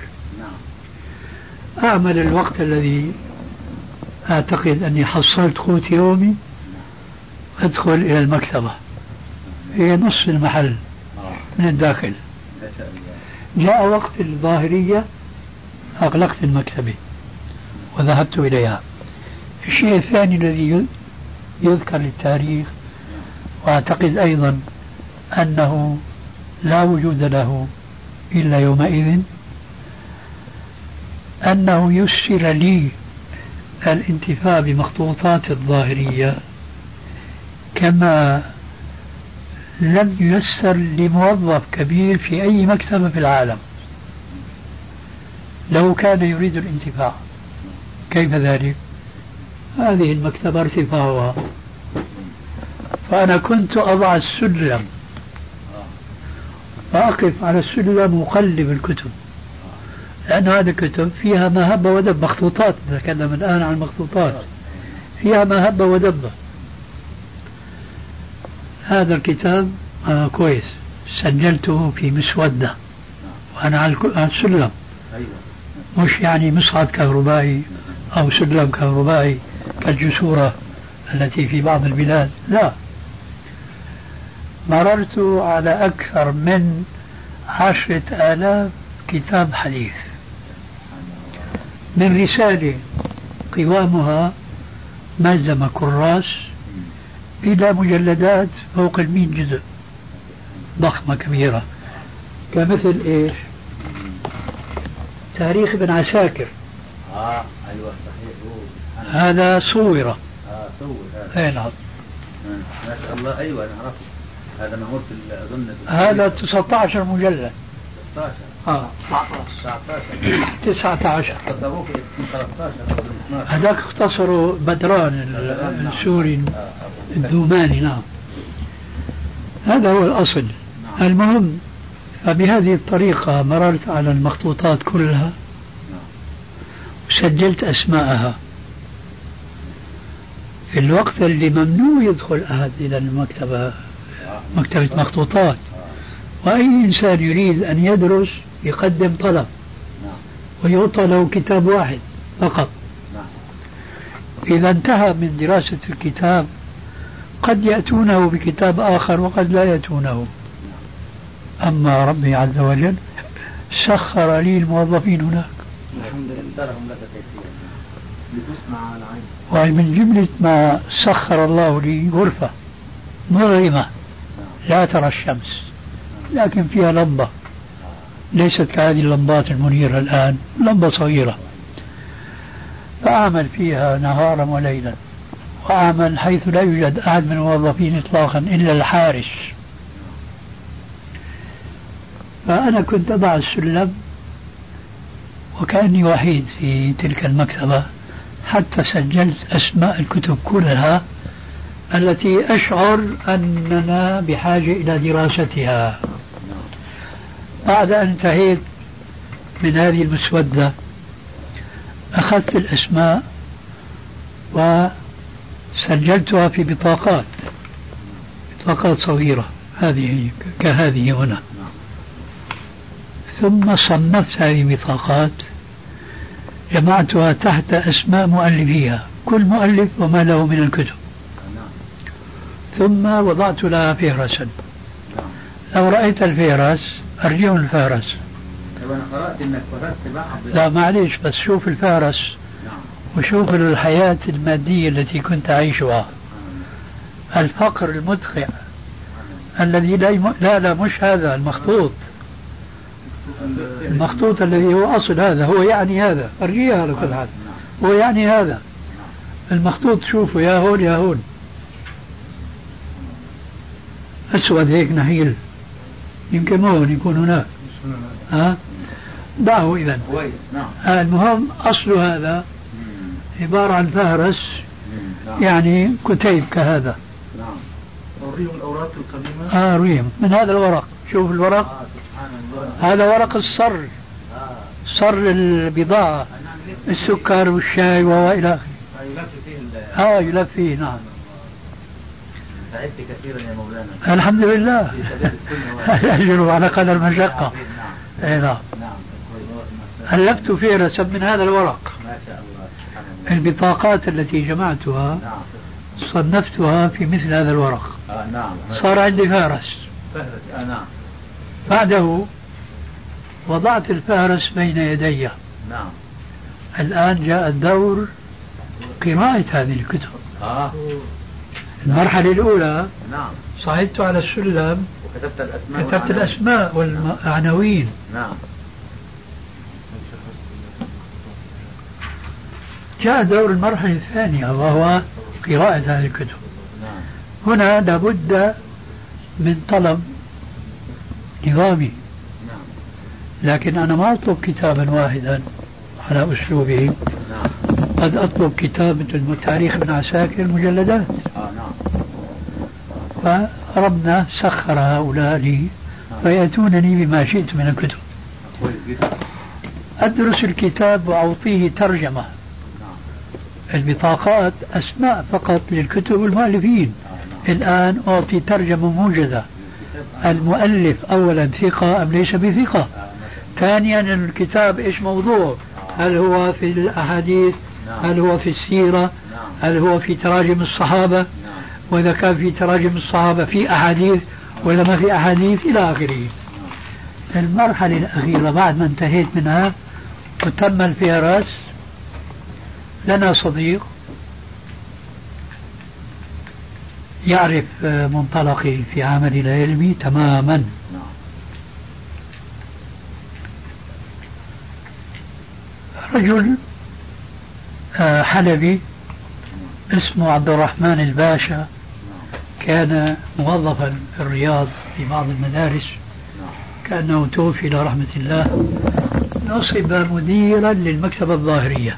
أعمل الوقت الذي أعتقد أني حصلت قوت يومي أدخل إلى المكتبة، هي نصف المحل من الداخل. جاء وقت الظاهرية أغلقت المكتبة وذهبت إليها. الشيء الثاني الذي يذكر للتاريخ وأعتقد أيضا أنه لا وجود له إلا يومئذ، أنه يسر لي الانتفاع بمخطوطات الظاهرية كما لم ييسر لموظف كبير في أي مكتبة في العالم لو كان يريد الانتفاع. كيف ذلك؟ هذه المكتبة ارتفاعها، فأنا كنت أضع السلم وأقف على السلم وأقلب الكتب، لأن هذه الكتب فيها ما هب ودب. مخطوطات، نتكلم الآن عن المخطوطات، فيها ما هب ودب. هذا الكتاب كويس، سجلته في مسودة وأنا على السلم، مش يعني مصعد كهربائي أو سلم كهربائي كالجسورة التي في بعض البلاد، لا. مررت على أكثر من 10,000 كتاب حديث، من رسالة قوامها ملزمة كراس إلى مجلدات فوق 100 جزء ضخمة كبيرة، كمثل إيش؟ تاريخ ابن عساكر. أيوة صحيح. هذا صورة. صور هذا. نعم. ما شاء الله. أيوة أنا عرفت. هذا معمول في أظن هذا 19 مجلد. 19 هذاك اختصروا بدران السوري الدوماني. نعم، هذا هو الأصل. المهم، فبهذه الطريقة مررت على المخطوطات كلها وسجلت أسماءها في الوقت اللي ممنوع يدخل أحد إلى المكتبة، مكتبة مخطوطات، وأي إنسان يريد أن يدرس يقدم طلب ويعطى له كتاب واحد فقط. إذا انتهى من دراسة الكتاب قد يأتونه بكتاب آخر وقد لا يأتونه. أما ربي عز وجل سخر لي الموظفين هناك، ومن جملة ما سخر الله لي غرفة مظلمة لا ترى الشمس لكن فيها لمبة، ليست كهذه اللمبات المنيرة الآن، لمبة صغيرة، فأعمل فيها نهارا وليلا، وأعمل حيث لا يوجد أحد من الموظفين إطلاقا إلا الحارس. فأنا كنت أضع السلم وكأني وحيد في تلك المكتبة، حتى سجلت أسماء الكتب كلها التي أشعر أننا بحاجة إلى دراستها. بعد أن انتهيت من هذه المسودة أخذت الأسماء وسجلتها في بطاقات صغيرة، هذه كهذه هنا، ثم صنفت هذه البطاقات، جمعتها تحت أسماء مؤلفيها، كل مؤلف وما له من الكتب، ثم وضعت لها فهرسا. لو رأيت الفهرس أرجعوا الفهرس. أنا قرأت إنك فرست بعض. لا معليش، بس شوف الفهرس وشوف الحياة المادية التي كنت أعيشها. الفقر المدخع الذي لا مش هذا المخطوط. المخطوط الذي هو أصل هذا هو يعني هذا أرجيها على كل حال هو يعني هذا المخطوط. شوفوا يا هون يا هون أسود هيك نحيل يمكن ما هون يكون هناك دعه إذن. المهم أصل هذا عبارة عن فهرس يعني كتيب كهذا. أوريهم الأوراق القديمة. أوريهم من هذا الورق. شوف الورق هذا ورق الصر صر البضاعة السكر والشاي وإلى آخره. يلف فيه نعم. تعبت كثيرا يا مولانا. الحمد لله. الأجر على قدر المشقة. نعم. ألفت فهرسا من هذا الورق. ما شاء الله. البطاقات التي جمعتها صنفتها في مثل هذا الورق. نعم. صار عندي فهرس. نعم. بعده وضعت الفهرس بين يدي. نعم. الآن جاء الدور قراءة هذه الكتب. المرحلة الأولى صعدت على السلم كتبت الأسماء والعناوين. نعم. جاء دور المرحلة الثانية وهو قراءة هذه الكتب. هنا لابد من طلب نظامي. لكن أنا ما أطلب كتابا واحدا على أسلوبه. قد أطلب كتاب مثل تاريخ ابن عساكر مجلدات. فربنا سخر هؤلاء لي فيأتونني بما شئت من الكتب. أدرس الكتاب وأعطيه ترجمة. البطاقات أسماء فقط للكتب والمؤلفين. الآن أعطي ترجمة موجزة. المؤلف أولا ثقة أم ليس بثقة. ثانيا الكتاب إيش موضوع. هل هو في الأحاديث هل هو في السيرة هل هو في تراجم الصحابة وإذا كان في تراجم الصحابة في أحاديث ولا ما في أحاديث إلى آخره. المرحلة الأخيرة بعد ما انتهيت منها وتم الفهرس لنا صديق يعرف منطلقي في عملي العلمي تماما. رجل حلبي اسمه عبد الرحمن الباشا كان موظفا في الرياض في بعض المدارس كأنه توفي إلى رحمة الله. نصب مديرا للمكتبة الظاهرية.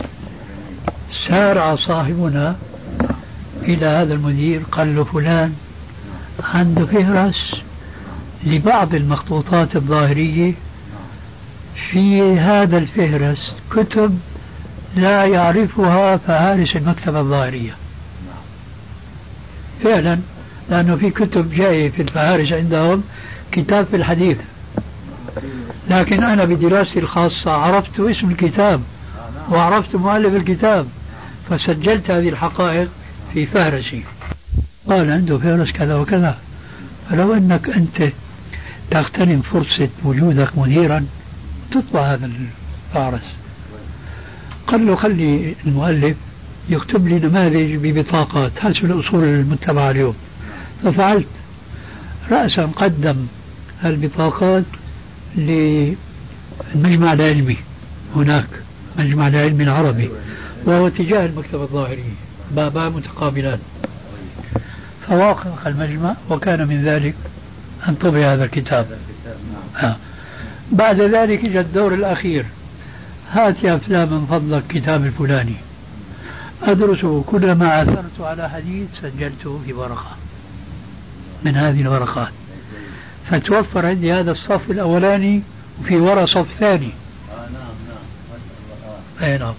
سارع صاحبنا إلى هذا المدير قال له فلان عنده فهرس لبعض المخطوطات الظاهرية في هذا الفهرس كتب لا يعرفها فهارس المكتبة الظاهرية. فعلا لأنه في كتب جاية في الفهارس عندهم كتاب في الحديث لكن أنا بدراستي الخاصة عرفت اسم الكتاب وعرفت مؤلف الكتاب فسجلت هذه الحقائق في فهرسي. قال عنده فهرس كذا وكذا فلو أنك أنت تغتنم فرصة وجودك مديرا تطبع هذا الفهرس. قال له خلي المؤلف يكتب لي نماذج ببطاقات هذه الأصول المتبعة اليوم. ففعلت رأسا قدم البطاقات للمجمع العلمي هناك مجمع العلمي العربي وهو تجاه المكتبة الظاهرية بابا متقابلان. فوافق المجمع وكان من ذلك أن طبع هذا الكتاب. بعد ذلك جاء الدور الأخير. هات يا فلان من فضلك كتاب الفلاني أدرسه. كلما عثرت على حديث سجلته في ورقة من هذه الورقات. فتوفر عندي هذا الصف الأولاني وفي وراء صف ثاني. نعم.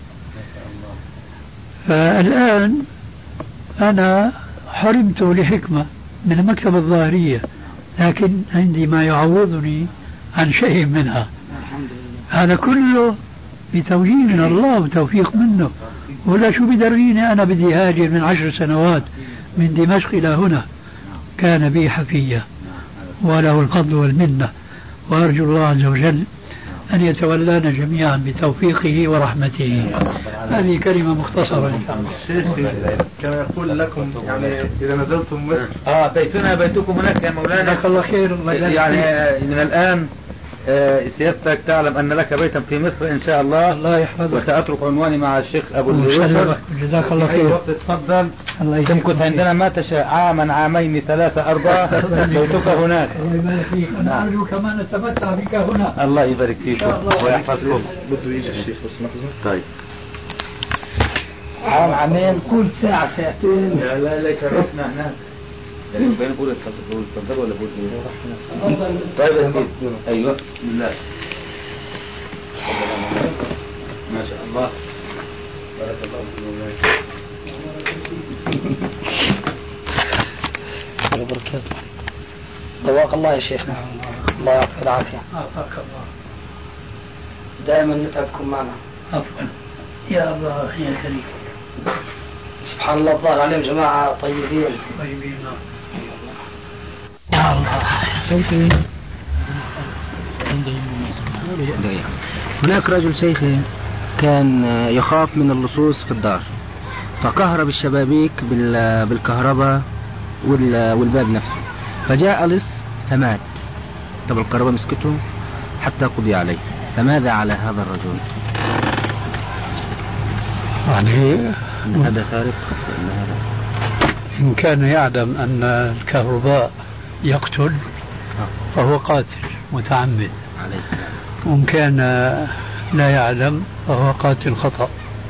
فالآن أنا حرمت لحكمة من المكتبة الظاهرية لكن عندي ما يعوضني عن شيء منها. هذا كله بتوجيه من الله وتوفيق منه. ولا شو بدريني أنا بدي هاجر من 10 سنوات من دمشق إلى هنا. كان بي حفية وله الفضل والمنة وأرجو الله عز وجل أن يتولانا جميعا بتوفيقه ورحمته. هذه كلمة مختصرة إن شاء الله. الشيخ كان يقول لكم يعني إذا نزلتم مصر بيتنا بيتكم هناك يا مولانا. جزاك الله خير. يعني من الآن سيادتك تعلم أن لك بيتا في مصر إن شاء الله. الله يحفظك. وسأترك عنواني مع الشيخ أبو اليوسف. جزاك الله خير. تفضل. تمكث عندنا ما تشاء، عاما، عامين، 3، 4. بيتك هناك. الله يبارك فيك. ونرجو كمان نتمتع بك هنا. الله يبارك فيكم ويحفظكم. بده يجي الشيخ بس لحظة. طيب. عامين كل ساعة ساعتين. لا شرفنا هناك. بين بقول اتفضل ولا بقول ايه؟ طيب يا سيدي. ايوه بسم الله. ما شاء الله. بارك الله فيكم. وبركاته. دواك الله يا شيخنا. الله يعطيك العافية. دائما نتعبكم معنا. عفوا. يا الله يا كريم. سبحان الله الظاهر عليهم جماعة طيبين. طيبين. يا الله. هناك رجل شيخي كان يخاف من اللصوص في الدار، فكهرب الشبابيك بالكهرباء والباب نفسه، فجاء لص فمات. طب الكهرباء مسكته حتى قضي عليه، فماذا على هذا الرجل؟ يعني هذا سارق؟ إن كان يعلم أن الكهرباء يقتل فهو قاتل متعمد، وإن كان لا يعلم فهو قاتل خطأ.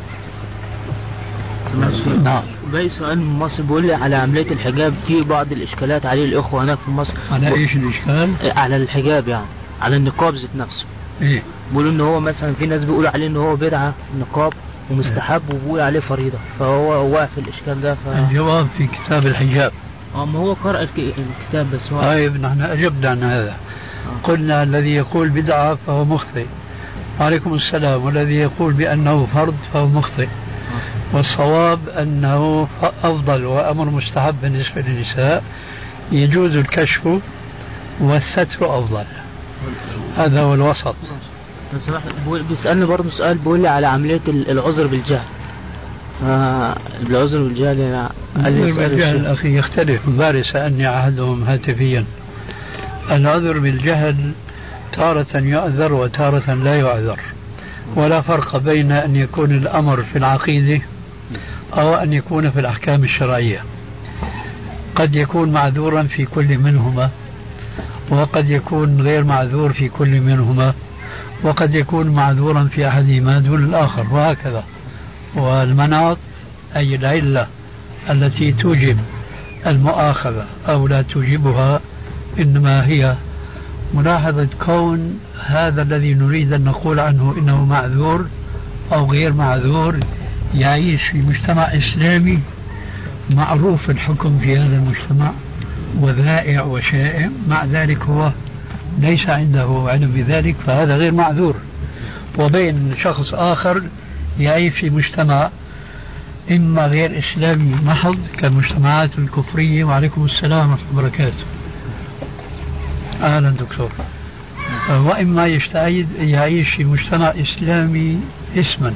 نعم. باقي سؤال من مصر بيقول لي على عملية الحجاب، في بعض الإشكالات عليه الإخوة هناك في مصر. على إيش الإشكال؟ على الحجاب، يعني على النقاب ذات نفسه. إيه؟ بيقولوا إن هو مثلا في ناس بيقولوا عليه إن هو بدعة النقاب ومستحب، وبيقول عليه فريضة، فهو واقف الإشكال ده. الجواب في كتاب الحجاب. ما هو قرأ الكتاب بس هو. طيب نحن أجبنا عن هذا. قلنا الذي يقول بدعة فهو مخطئ. عليكم السلام. والذي يقول بأنه فرض فهو مخطئ. والصواب أنه أفضل وأمر مستحب بالنسبة للنساء، يجوز الكشف والستر أفضل. هذا هو الوسط. بيسألني برضه سؤال، بيقول لي على عملية العذر بالجهل. العذر بالجهل يعني العذر بالجهل أخي يختلف. باري سألني أحدهم هاتفيا. العذر بالجهل تارة يعذر وتارة لا يعذر، ولا فرق بين أن يكون الأمر في العقيدة أو أن يكون في الأحكام الشرعية. قد يكون معذورا في كل منهما، وقد يكون غير معذور في كل منهما، وقد يكون معذورا في أحدهما دون الآخر، وهكذا. والمناط أي العلة التي توجب المؤاخذة أو لا توجبها إنما هي ملاحظة كون هذا الذي نريد أن نقول عنه إنه معذور أو غير معذور يعيش في مجتمع إسلامي معروف الحكم في هذا المجتمع وذائع وشائع، مع ذلك هو ليس عنده علم بذلك، فهذا غير معذور. وبين شخص آخر يعيش في مجتمع إما غير إسلامي محض كالمجتمعات الكفرية. وعليكم السلام ورحمة الله وبركاته. أهلا دكتور. وإما يعيش في مجتمع إسلامي اسما،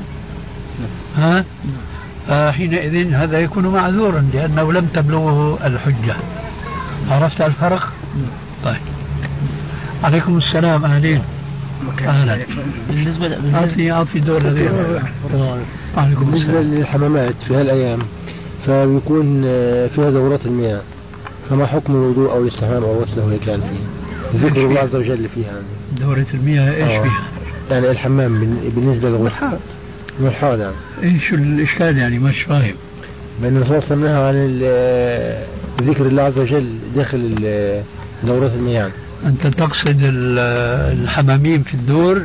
حينئذ هذا يكون معذورا لأنه لم تبلغه الحجة. عرفت الفرق؟ طيب. عليكم السلام. أهلين. أهلا. أعطي دور غير. بالنسبة للحمامات في هالأيام فبيكون فيها دورات المياه، فما حكم الوضوء أو الاستحمام أو غسله هيك يعني ذكر الله عز وجل فيها يعني. دورة المياه إيش فيها؟ يعني الحمام بالنسبة للغسل والحال يعني. إيش الإشكال يعني مش فاهم؟ بأن الرسول صلى الله عليه وسلم عن ذكر الله عز وجل داخل دورات المياه. أنت تقصد الحمامين في الدور؟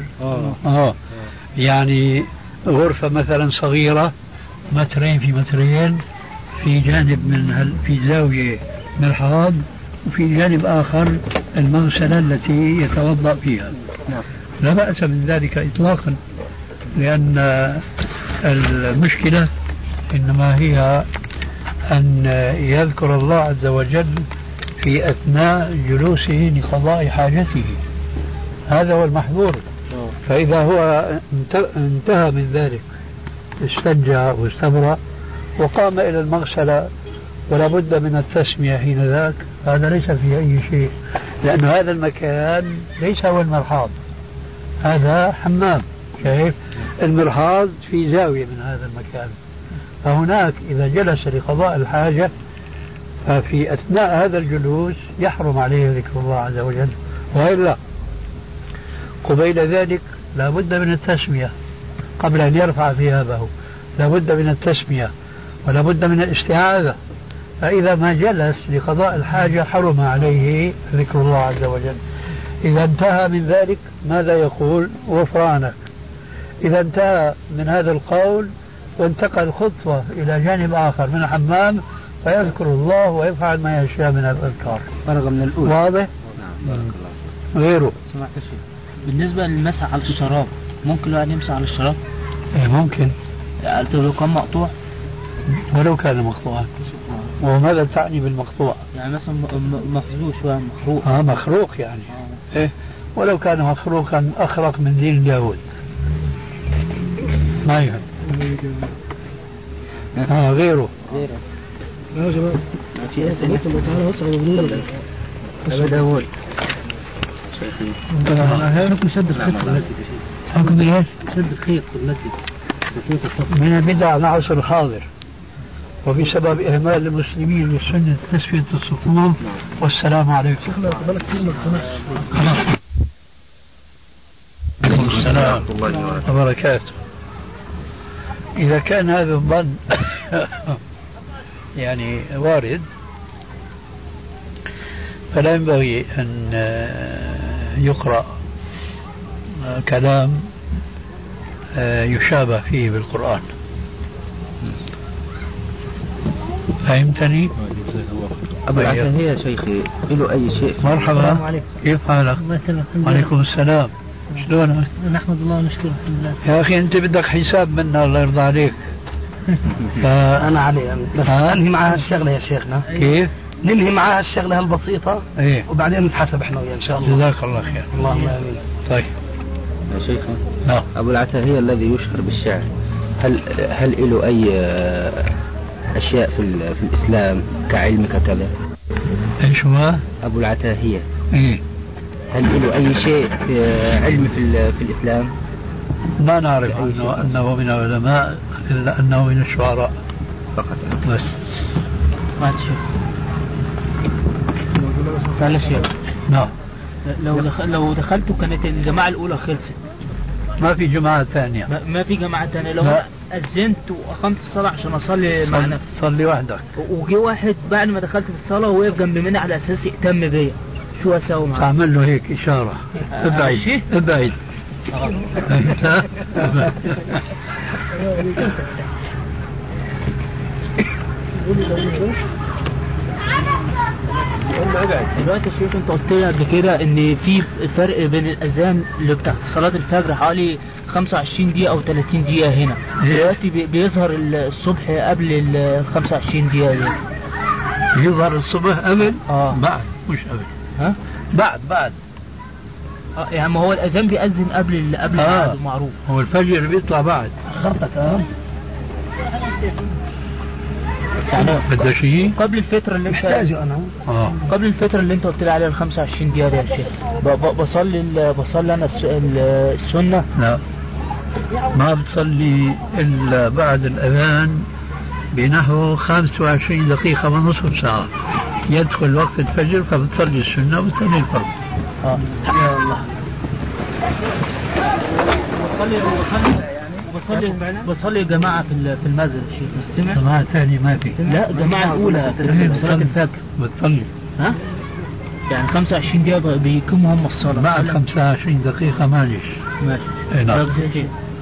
يعني غرفة مثلا صغيرة 2 في 2 في جانب في زاوية مرحاض، وفي جانب آخر المغسلة التي يتوضأ فيها. لا بأس من ذلك إطلاقا، لأن المشكلة إنما هي أن يذكر الله عز وجل في أثناء جلوسه لقضاء حاجته، هذا هو المحظور. فإذا هو انتهى من ذلك استنجى واستبرأ وقام إلى المغسلة ولا بد من التسمية حين ذاك، هذا ليس فيه أي شيء، لأن هذا المكان ليس هو المرحاض، هذا حمام. شايف المرحاض في زاوية من هذا المكان، فهناك إذا جلس لقضاء الحاجة ففي أثناء هذا الجلوس يحرم عليه ذكر الله عز وجل، وإلا قبيل ذلك لا بد من التسمية قبل أن يرفع ثيابه، لا بد من التسمية ولا بد من الاستعاذة. فإذا ما جلس لقضاء الحاجة حرم عليه ذكر الله عز وجل. إذا انتهى من ذلك ماذا يقول؟ غفرانك. إذا انتهى من هذا القول وانتقل خطوة إلى جانب آخر من الحمام فيذكر الله ويفعل ما يشاء من الأذكار. فرغ من الأولى. واضح؟ غيره. سمعت الشيء. بالنسبة للمسح على الشراب ممكن الواحد يمسح على الشراب؟ ممكن. لو كان مقطوع؟ ولو كان مقطوعا. وماذا تعني بالمقطوع؟ يعني مثلا مفلوش ومخروق. مخروق يعني. إيه؟ ولو كان مخروقا أخرق من دين اليهود ما يهم. غيره. يا جماعة في أسئلة تعالى وصل وبنور أبدا أول حكم شد الخيط في المسجد. حكم ايش؟ شد الخيط في المسجد من البدع العصر الحاضر، وبسبب إهمال المسلمين لسنة تسوية الصفوف. والسلام عليكم. السلام ورحمة الله وبركاته. إذا كان هذا الظن يعني وارد فلا ينبغي أن يقرأ كلام يشابه فيه بالقرآن. فهمتني؟ أبو العتاهية يا شيخي له أي شيء. مرحبا، كيف حالك؟ وعليكم السلام، شلونك؟ نحمد الله ونشكره لله. يا أخي أنت بدك حساب منا الله يرضى عليك. أنا علي بس ننهي معها الشغلة يا شيخنا. كيف؟ ننهي معها الشغلة البسيطة إيه؟ وبعدين نتحاسب احنا وياه إن شاء الله. جزاك الله خير. اللهم آمين. طيب يا شيخي. نعم. أبو العتاهية الذي يشهر بالشعر هل له أي أشياء في الإسلام كعلم ككذا؟ إيش هو؟ أبو العتاهية. إيه؟ هل له أي شيء في علم في الإسلام؟ ما نعرف أنه من العلماء إلا أنه من الشعراء فقط. بس. سمعت الشيخ. سأل الشيخ. نعم. لو دخلت كانت الجماعة الأولى خلصت. ما في جماعة ثانية. ما في جماعة ثانية. لو أذنت وأقمت الصلاة عشان أصلي مع نفسي. صلي وحدك. وجي واحد بعد ما دخلت في الصلاة ووقف جنب مني على أساس يهتم بيا. شو أسوي معاه؟ تعمل له هيك إشارة. ابعد ابعد. دلوقتي يا شيخ انت قلت لي قبل كده ان في فرق بين الاذان اللي بتاع صلاه الفجر حوالي 25 دقيقه او 30 دقيقه هنا. دلوقتي بيظهر الصبح قبل ال 25 دقيقه دي. يظهر الصبح قبل؟ بعد مش قبل. ها؟ بعد. يعني ما هو الاذان بيأذن قبل الميعاد المعروف. هو الفجر بيطلع بعد. خطك يعني بدها شيء قبل الفترة اللي محتاجه أنا. قبل الفترة اللي أنت قلت لي عليها ال 25 دقيقة دي يا شيخ. بصلي أنا السنة. لا ما بتصلي إلا بعد الأذان بنحو 25 دقيقة ونصف ساعة يدخل وقت الفجر فبتصلي السنة وبتصلي الفرض. يا الله. بصلي جماعة في المسجد شيخ. مستمع؟ جماعة ثانية ما في. لا جماعة الأولى في صلاة الفجر. بتصلي. ها؟ يعني 25 دقيقة بيقيموا هم الصلاة. بعد 25 دقيقة معلش. ماشي. نعم.